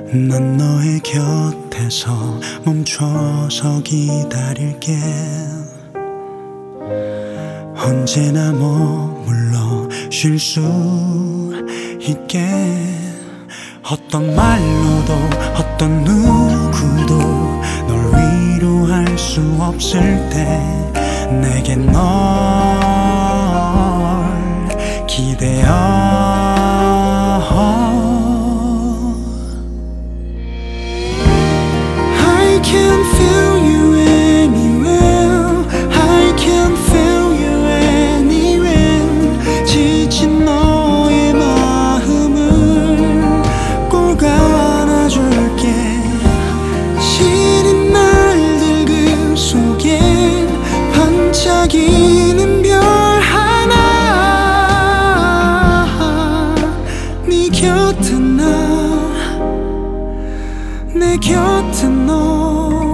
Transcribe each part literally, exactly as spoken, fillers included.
난 너의 곁에서 멈춰서 기다릴게. 언제나 머물러 쉴 수 있게. 어떤 말로도 어떤 누구도 널 위로할 수 없을 때 내게 널 기대어. I can feel you anywhere. I can feel you anywhere. 지친 너의 마음을 꼭 안아줄게. 시린 날들 그 속엔 반짝이는 별 하나. 네 곁에 나 내 곁에 너.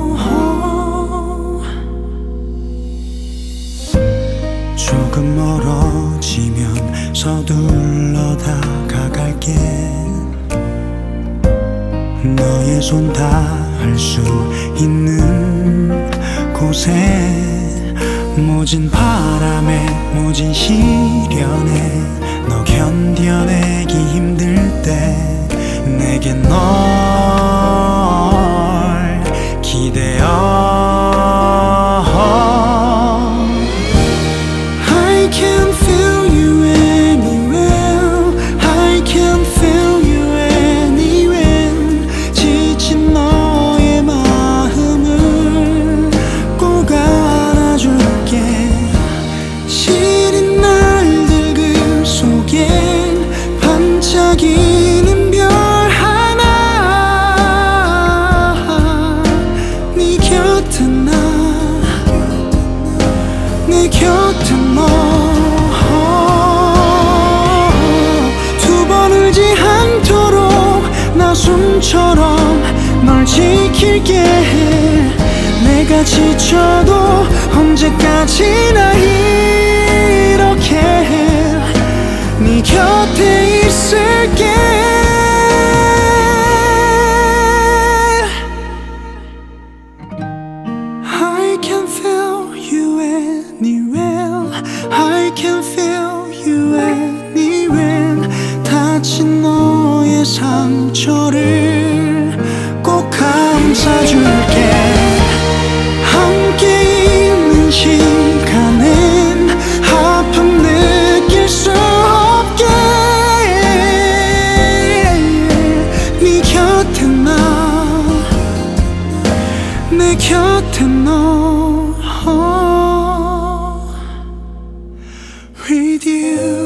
조금 멀어지면 서둘러 다가갈게. 너의 손 닿을 수 있는 곳에. 모진 바람에 모진 시련에 너 견뎌내기 힘들 때 내게 널 기대어. I can feel you anywhere. I can feel you anywhere. 지친 너의 마음을 꼭 안아줄게. 시린 날들 그 속엔 반짝이는 별 하나. 네 곁에 나 내 곁에 너. 두 번 울지 않도록 나 숨처럼 널 지킬게. 내가 지쳐도 언제까지나 이렇게 네 곁에 있을게. I can feel you anywhere. I can feel you anywhere. 다친 너의 상처를 꼭 감싸줄게. 함께 있는 시간엔 아픔 느낄 수 없게. 네 곁에 나 내 곁에 너. With you.